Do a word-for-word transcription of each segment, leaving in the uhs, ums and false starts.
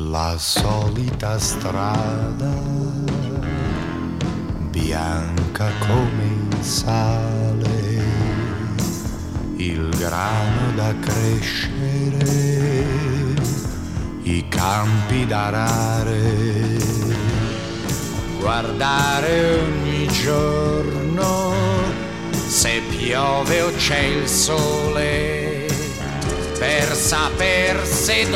La solita strada, bianca come il sale, il grano da crescere, i campi da arare, guardare ogni giorno se piove o c'è il sole, per saper se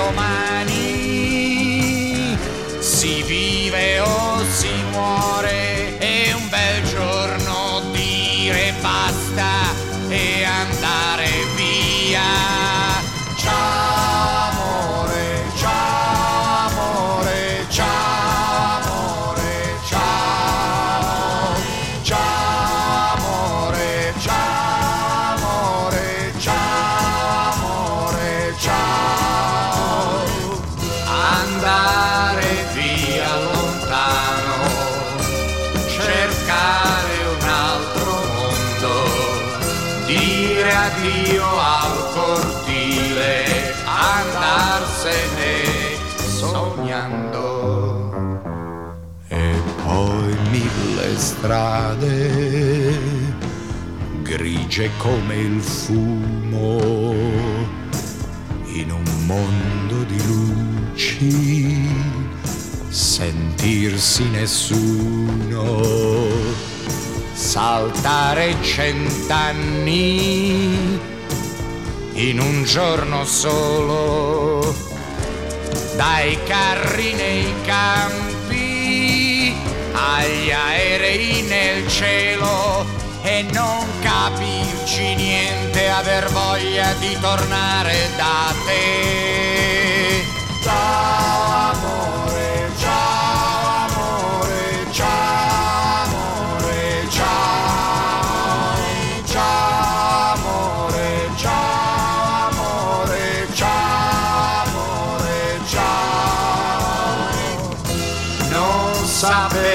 domani si vive o si muore, e un bel giorno dire basta e andare via. Ciao amore, ciao amore, ciao amore, ciao, ciao amore, ciao amore, ciao amore, ciao. Andare via lontano, cercare un altro mondo, dire addio al cortile, andarsene sognando. E poi mille strade, grigie come il fumo, in un mondo di luci, sentirsi nessuno, saltare cent'anni in un giorno solo, dai carri nei campi agli aerei nel cielo, e non capirci niente, aver voglia di tornare da te. Ciao amore, ciao amore, ciao amore, ciao, ciao amore, ciao amore, ciao amore, ciao. Non sapere